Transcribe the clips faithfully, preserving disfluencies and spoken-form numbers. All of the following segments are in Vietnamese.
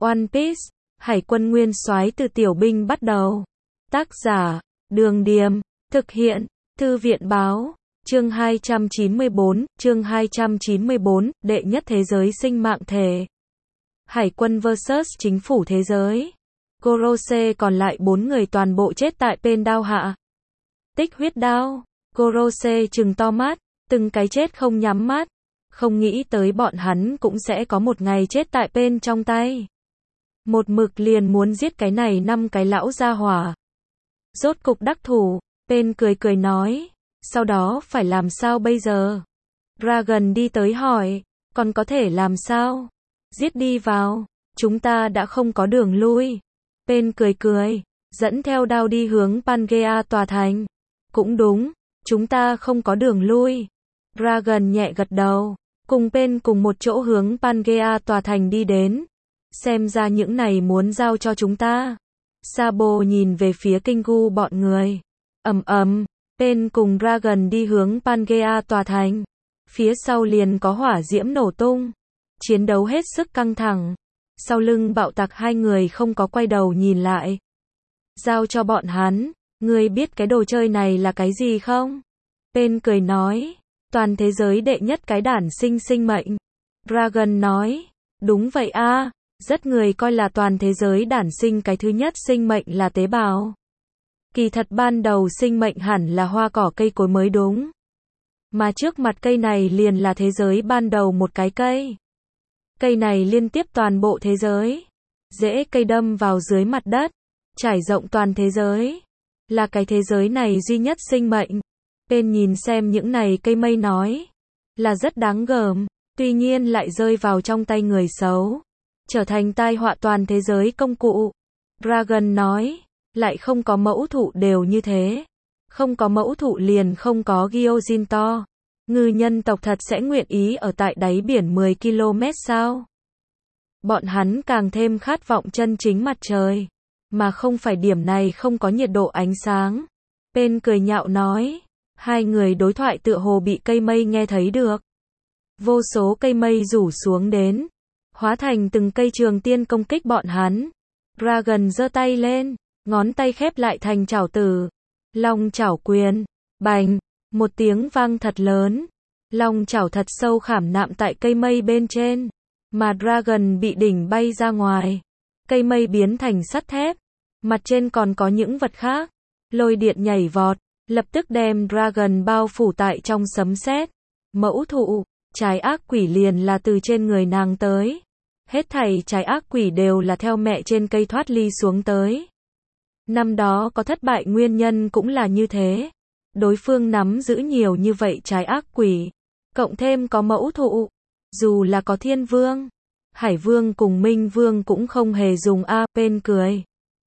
One Piece, Hải quân nguyên soái từ tiểu binh bắt đầu. Tác giả, Đường Điềm, thực hiện, Thư viện Báo, chương hai trăm chín mươi bốn, chương hai trăm chín mươi bốn, đệ nhất thế giới sinh mạng thể. Hải quân versus chính phủ thế giới. Gorose còn lại bốn người toàn bộ chết tại Pen đao hạ. Tích huyết đao. Gorose trừng to mắt, từng cái chết không nhắm mắt. Không nghĩ tới bọn hắn cũng sẽ có một ngày chết tại Pen trong tay. Một mực liền muốn giết cái này năm cái lão gia hỏa. Rốt cục đắc thủ, Pen cười cười nói, sau đó phải làm sao bây giờ? Dragon đi tới hỏi, còn có thể làm sao? Giết đi vào, chúng ta đã không có đường lui. Pen cười cười, dẫn theo đao đi hướng Pangea tòa thành. Cũng đúng, chúng ta không có đường lui. Dragon nhẹ gật đầu, cùng Pen cùng một chỗ hướng Pangea tòa thành đi đến. Xem ra những này muốn giao cho chúng ta. Sabo nhìn về phía Kingu bọn người. Ầm ầm, Pen cùng Dragon đi hướng Pangea tòa thành. Phía sau liền có hỏa diễm nổ tung. Chiến đấu hết sức căng thẳng. Sau lưng bạo tạc hai người không có quay đầu nhìn lại. Giao cho bọn hắn, ngươi biết cái đồ chơi này là cái gì không? Pen cười nói, toàn thế giới đệ nhất cái đản sinh sinh mệnh. Dragon nói, đúng vậy a, rất người coi là toàn thế giới đản sinh cái thứ nhất sinh mệnh là tế bào. Kỳ thật ban đầu sinh mệnh hẳn là hoa cỏ cây cối mới đúng. Mà trước mặt cây này liền là thế giới ban đầu một cái cây. Cây này liên tiếp toàn bộ thế giới. Rễ cây đâm vào dưới mặt đất, trải rộng toàn thế giới. Là cái thế giới này duy nhất sinh mệnh. Pen nhìn xem những này cây mây nói. Là rất đáng gờm, tuy nhiên lại rơi vào trong tay người xấu. Trở thành tai họa toàn thế giới công cụ. Dragon nói, lại không có mẫu thụ đều như thế. Không có mẫu thụ liền không có Gyojin-to. Ngư nhân tộc thật sẽ nguyện ý ở tại đáy biển mười ki lô mét sao? Bọn hắn càng thêm khát vọng chân chính mặt trời. Mà không phải điểm này không có nhiệt độ ánh sáng. Pen cười nhạo nói. Hai người đối thoại tựa hồ bị cây mây nghe thấy được. Vô số cây mây rủ xuống đến. Hóa thành từng cây trường tiên công kích bọn hắn. Dragon giơ tay lên. Ngón tay khép lại thành chảo tử. Long chảo quyền. Bành. Một tiếng vang thật lớn. Long chảo thật sâu khảm nạm tại cây mây bên trên. Mà Dragon bị đỉnh bay ra ngoài. Cây mây biến thành sắt thép. Mặt trên còn có những vật khác. Lôi điện nhảy vọt. Lập tức đem Dragon bao phủ tại trong sấm sét. Mẫu thụ. Trái ác quỷ liền là từ trên người nàng tới. Hết thảy trái ác quỷ đều là theo mẹ trên cây thoát ly xuống tới. Năm đó có thất bại nguyên nhân cũng là như thế. Đối phương nắm giữ nhiều như vậy trái ác quỷ. Cộng thêm có mẫu thụ. Dù là có thiên vương. Hải vương cùng minh vương cũng không hề dùng A. Pen cười.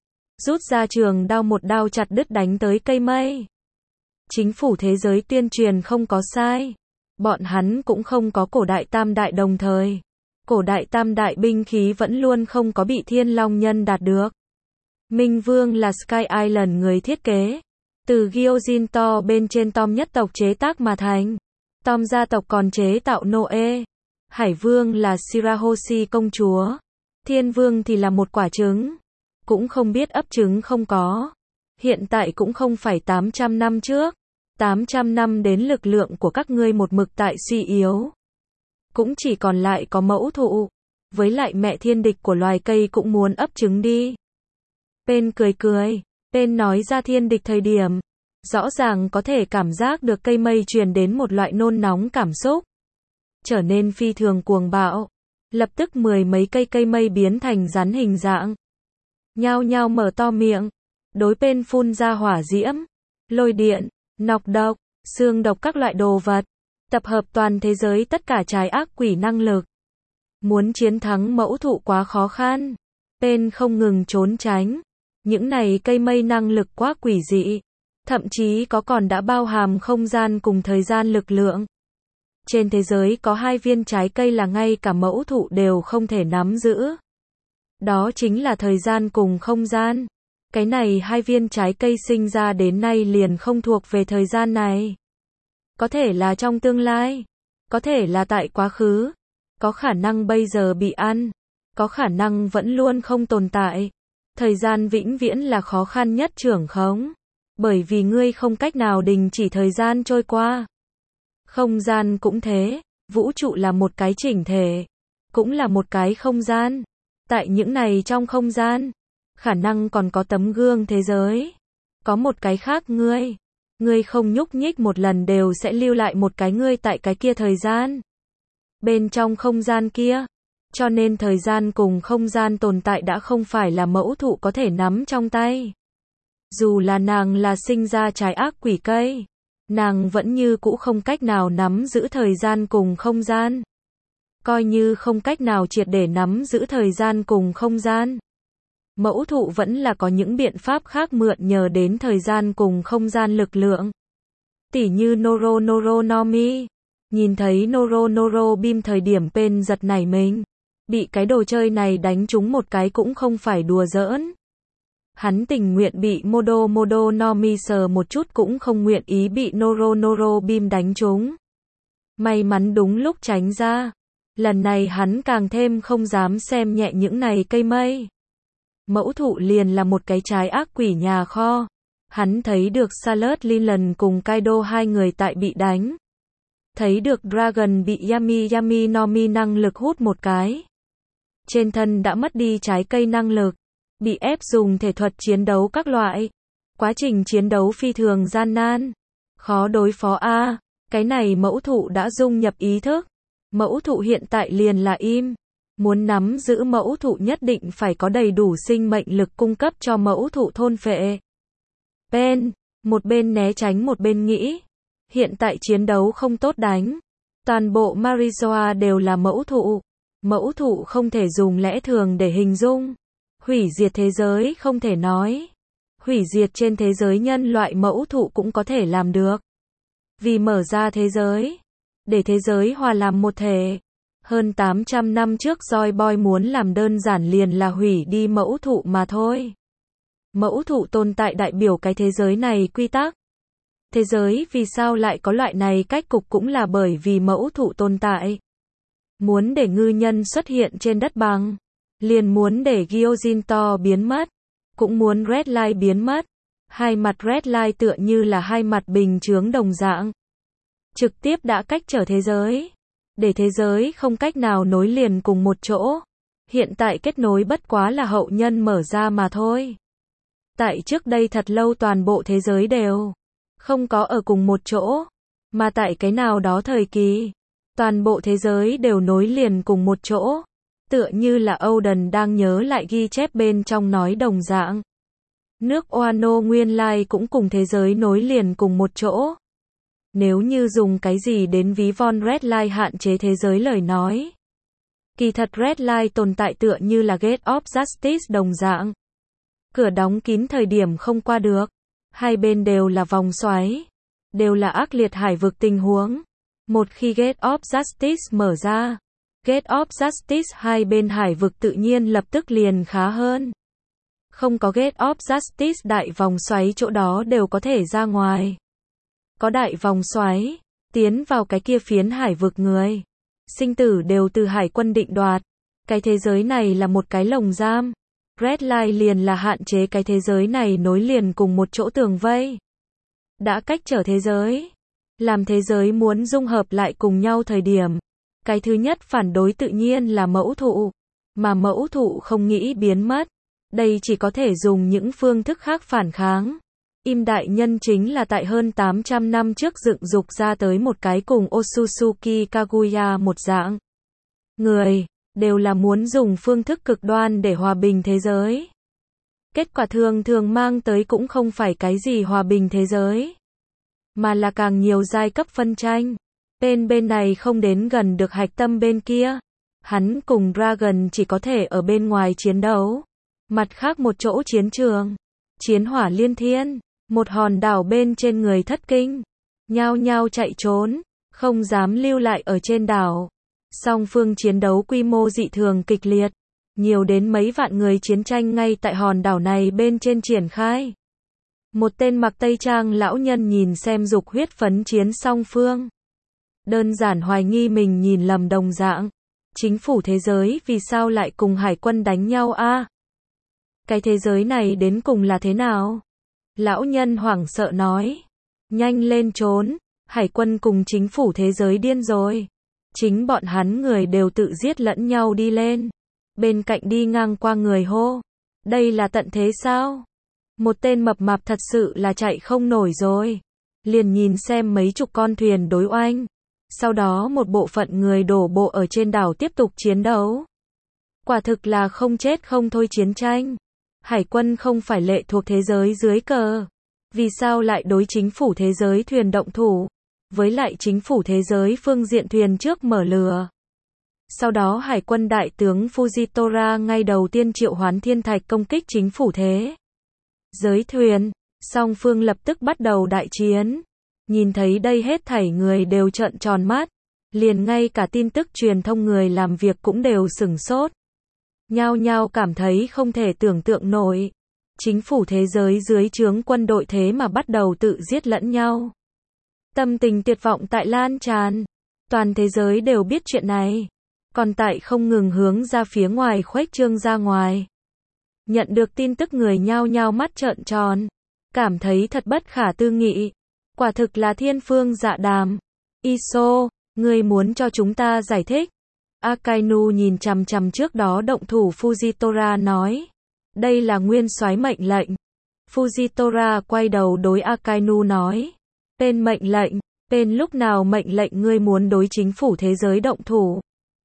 Rút ra trường đao một đao chặt đứt đánh tới cây mây. Chính phủ thế giới tuyên truyền không có sai. Bọn hắn cũng không có cổ đại tam đại đồng thời. Cổ đại tam đại binh khí vẫn luôn không có bị thiên long nhân đạt được. Minh vương là Sky Island người thiết kế. Từ Gyojin-to bên trên Tom nhất tộc chế tác mà thành. Tom gia tộc còn chế tạo Noe. Hải vương là Shirahoshi công chúa. Thiên vương thì là một quả trứng. Cũng không biết ấp trứng không có. Hiện tại cũng không phải tám trăm năm trước. tám trăm năm đến lực lượng của các ngươi một mực tại suy yếu. Cũng chỉ còn lại có mẫu thụ. Với lại mẹ thiên địch của loài cây cũng muốn ấp trứng đi. Pen cười cười. Pen nói ra thiên địch thời điểm. Rõ ràng có thể cảm giác được cây mây truyền đến một loại nôn nóng cảm xúc. Trở nên phi thường cuồng bạo. Lập tức mười mấy cây cây mây biến thành rắn hình dạng. Nhao nhao mở to miệng. Đối Pen phun ra hỏa diễm. Lôi điện. Nọc độc. Xương độc các loại đồ vật. Tập hợp toàn thế giới tất cả trái ác quỷ năng lực. Muốn chiến thắng mẫu thụ quá khó khăn. Pen không ngừng trốn tránh. Những này cây mây năng lực quá quỷ dị. Thậm chí có còn đã bao hàm không gian cùng thời gian lực lượng. Trên thế giới có hai viên trái cây là ngay cả mẫu thụ đều không thể nắm giữ. Đó chính là thời gian cùng không gian. Cái này hai viên trái cây sinh ra đến nay liền không thuộc về thời gian này. Có thể là trong tương lai. Có thể là tại quá khứ. Có khả năng bây giờ bị ăn. có khả năng vẫn luôn không tồn tại. Thời gian vĩnh viễn là khó khăn nhất trưởng khống, bởi vì ngươi không cách nào đình chỉ thời gian trôi qua. Không gian cũng thế, vũ trụ là một cái chỉnh thể, cũng là một cái không gian. Tại những này trong không gian, khả năng còn có tấm gương thế giới. Có một cái khác ngươi. Ngươi không nhúc nhích một lần đều sẽ lưu lại một cái ngươi tại cái kia thời gian. Bên trong không gian kia. Cho nên thời gian cùng không gian tồn tại đã không phải là mẫu thụ có thể nắm trong tay. Dù là nàng là sinh ra trái ác quỷ cây, nàng vẫn như cũ không cách nào nắm giữ thời gian cùng không gian. Coi như không cách nào triệt để nắm giữ thời gian cùng không gian. Mẫu thụ vẫn là có những biện pháp khác mượn nhờ đến thời gian cùng không gian lực lượng. Tỉ như Noro Noro Nomi. Nhìn thấy Noro Noro Beam thời điểm Pen giật nảy mình. Bị cái đồ chơi này đánh trúng một cái cũng không phải đùa giỡn. Hắn tình nguyện bị Modo Modo Nomi sờ một chút cũng không nguyện ý bị Noro Noro Beam đánh trúng. May mắn đúng lúc tránh ra. Lần này hắn càng thêm không dám xem nhẹ những này cây mây. Mẫu thụ liền là một cái trái ác quỷ nhà kho. Hắn thấy được Salad Leland cùng Kaido hai người tại bị đánh. Thấy được Dragon bị Yami Yami Nomi năng lực hút một cái. Trên thân đã mất đi trái cây năng lực. Bị ép dùng thể thuật chiến đấu các loại. Quá trình chiến đấu phi thường gian nan. Khó đối phó a. Cái này mẫu thụ đã dung nhập ý thức. Mẫu thụ hiện tại liền là im. Muốn nắm giữ mẫu thụ nhất định phải có đầy đủ sinh mệnh lực cung cấp cho mẫu thụ thôn phệ. Pen, một bên né tránh một bên nghĩ. Hiện tại chiến đấu không tốt đánh. Toàn bộ Marizoa đều là mẫu thụ. Mẫu thụ không thể dùng lẽ thường để hình dung. Hủy diệt thế giới không thể nói. Hủy diệt trên thế giới nhân loại mẫu thụ cũng có thể làm được. Vì mở ra thế giới. Để thế giới hòa làm một thể. Hơn tám trăm năm trước Joy Boy muốn làm đơn giản liền là hủy đi mẫu thụ mà thôi. Mẫu thụ tồn tại đại biểu cái thế giới này quy tắc. Thế giới vì sao lại có loại này cách cục cũng là bởi vì mẫu thụ tồn tại. Muốn để ngư nhân xuất hiện trên đất bằng. Liền muốn để Gyojin to biến mất. Cũng muốn Red Line biến mất. Hai mặt Red Line tựa như là hai mặt bình chướng đồng dạng. Trực tiếp đã cách trở thế giới. Để thế giới không cách nào nối liền cùng một chỗ. Hiện tại kết nối bất quá là hậu nhân mở ra mà thôi. Tại trước đây thật lâu toàn bộ thế giới đều không có ở cùng một chỗ. Mà tại cái nào đó thời kỳ, toàn bộ thế giới đều nối liền cùng một chỗ. Tựa như là Oden đang nhớ lại ghi chép bên trong nói đồng dạng. Nước Wano nguyên lai cũng cùng thế giới nối liền cùng một chỗ. Nếu như dùng cái gì đến ví von Red Line hạn chế thế giới lời nói. Kỳ thật Red Line tồn tại tựa như là Gate of Justice đồng dạng. Cửa đóng kín thời điểm không qua được. Hai bên đều là vòng xoáy. Đều là ác liệt hải vực tình huống. Một khi Gate of Justice mở ra. Gate of Justice hai bên hải vực tự nhiên lập tức liền khá hơn. Không có Gate of Justice đại vòng xoáy chỗ đó đều có thể ra ngoài. Có đại vòng xoáy, tiến vào cái kia phiến hải vực người. Sinh tử đều từ hải quân định đoạt. Cái thế giới này là một cái lồng giam. Red Line liền là hạn chế cái thế giới này nối liền cùng một chỗ tường vây. Đã cách trở thế giới. Làm thế giới muốn dung hợp lại cùng nhau thời điểm. Cái thứ nhất phản đối tự nhiên là mẫu thụ. Mà mẫu thụ không nghĩ biến mất. Đây chỉ có thể dùng những phương thức khác phản kháng. Im đại nhân chính là tại hơn tám trăm năm trước dựng dục ra tới một cái cùng Otsutsuki Kaguya một dạng. Người, đều là muốn dùng phương thức cực đoan để hòa bình thế giới. Kết quả thường thường mang tới cũng không phải cái gì hòa bình thế giới. Mà là càng nhiều giai cấp phân tranh. Bên bên này không đến gần được hạch tâm bên kia. Hắn cùng Dragon chỉ có thể ở bên ngoài chiến đấu. Mặt khác một chỗ chiến trường. Chiến hỏa liên thiên. Một hòn đảo bên trên người thất kinh. Nhao nhao chạy trốn. Không dám lưu lại ở trên đảo. Song phương chiến đấu quy mô dị thường kịch liệt. Nhiều đến mấy vạn người chiến tranh ngay tại hòn đảo này bên trên triển khai. Một tên mặc tây trang lão nhân nhìn xem dục huyết phấn chiến song phương. Đơn giản hoài nghi mình nhìn lầm đồng dạng. Chính phủ thế giới vì sao lại cùng hải quân đánh nhau a? Cái thế giới này đến cùng là thế nào? Lão nhân hoảng sợ nói. Nhanh lên trốn, hải quân cùng chính phủ thế giới điên rồi. Chính bọn hắn người đều tự giết lẫn nhau đi lên. Bên cạnh đi ngang qua người hô. Đây là tận thế sao? Một tên mập mạp thật sự là chạy không nổi rồi. Liền nhìn xem mấy chục con thuyền đối oanh. Sau đó một bộ phận người đổ bộ ở trên đảo tiếp tục chiến đấu. Quả thực là không chết không thôi chiến tranh. Hải quân không phải lệ thuộc thế giới dưới cờ. Vì sao lại đối chính phủ thế giới thuyền động thủ? Với lại chính phủ thế giới phương diện thuyền trước mở lửa. Sau đó hải quân đại tướng Fujitora ngay đầu tiên triệu hoán thiên thạch công kích chính phủ thế giới thuyền. Song phương lập tức bắt đầu đại chiến. Nhìn thấy đây hết thảy người đều trợn tròn mắt. Liền ngay cả tin tức truyền thông người làm việc cũng đều sửng sốt. Nhao nhao cảm thấy không thể tưởng tượng nổi. Chính phủ thế giới dưới trướng quân đội thế mà bắt đầu tự giết lẫn nhau. Tâm tình tuyệt vọng tại lan tràn. Toàn thế giới đều biết chuyện này. Còn tại không ngừng hướng ra phía ngoài khuếch trương ra ngoài. Nhận được tin tức người nhao nhao mắt trợn tròn. Cảm thấy thật bất khả tư nghị. Quả thực là thiên phương dạ đàm. Iso, ngươi muốn cho chúng ta giải thích. Akainu nhìn chằm chằm trước đó động thủ Fujitora nói. Đây là nguyên soái mệnh lệnh. Fujitora quay đầu đối Akainu nói. Tên mệnh lệnh, tên lúc nào mệnh lệnh ngươi muốn đối chính phủ thế giới động thủ.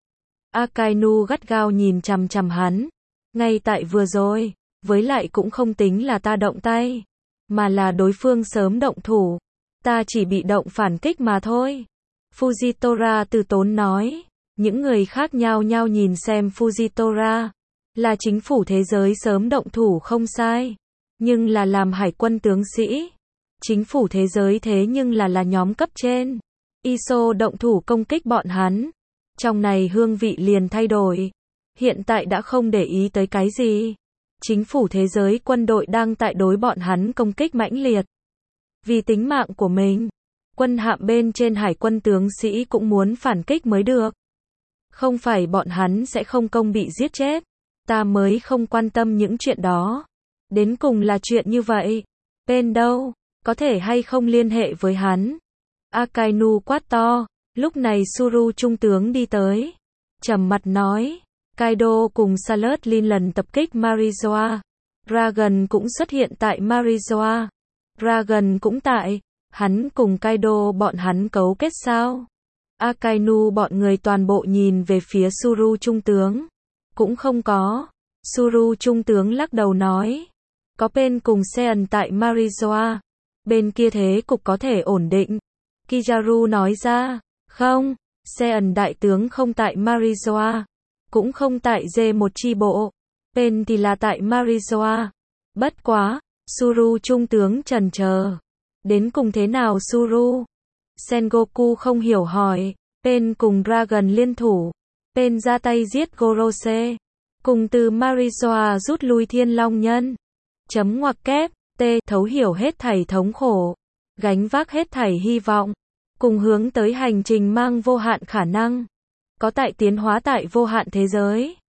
Akainu gắt gao nhìn chằm chằm hắn. Ngay tại vừa rồi, với lại cũng không tính là ta động tay, mà là đối phương sớm động thủ. Ta chỉ bị động phản kích mà thôi. Fujitora từ tốn nói. Những người khác nhao nhao nhìn xem Fujitora. Là chính phủ thế giới sớm động thủ không sai. Nhưng là làm hải quân tướng sĩ. Chính phủ thế giới thế nhưng là là nhóm cấp trên. Iso động thủ công kích bọn hắn. Trong này hương vị liền thay đổi. Hiện tại đã không để ý tới cái gì. Chính phủ thế giới quân đội đang tại đối bọn hắn công kích mãnh liệt. Vì tính mạng của mình. Quân hạm bên trên hải quân tướng sĩ cũng muốn phản kích mới được. Không phải bọn hắn sẽ không công bị giết chết. Ta mới không quan tâm những chuyện đó. Đến cùng là chuyện như vậy. Bên đâu? Có thể hay không liên hệ với hắn? Akainu quát to. Lúc này Suru trung tướng đi tới. Trầm mặt nói. Kaido cùng Salut Lin lần tập kích Marizoa. Dragon cũng xuất hiện tại Marizoa. Dragon cũng tại. Hắn cùng Kaido bọn hắn cấu kết sao? Akainu bọn người toàn bộ nhìn về phía Suru trung tướng. Cũng không có. Suru trung tướng lắc đầu nói. Có bên cùng Seon tại Marizoa. Bên kia thế cục có thể ổn định. Kizaru nói ra. Không, Seon đại tướng không tại Marizoa. Cũng không tại D một chi bộ. Bên thì là tại Marizoa. Bất quá, Suru trung tướng chần chờ. Đến cùng thế nào Suru? Sengoku không hiểu hỏi. Bên cùng Dragon liên thủ. Bên ra tay giết Gorose. Cùng từ Marizoa rút lui Thiên Long Nhân. Chấm ngoặc kép. T. Thấu hiểu hết thảy thống khổ. Gánh vác hết thảy hy vọng. Cùng hướng tới hành trình mang vô hạn khả năng. Có tại tiến hóa tại vô hạn thế giới.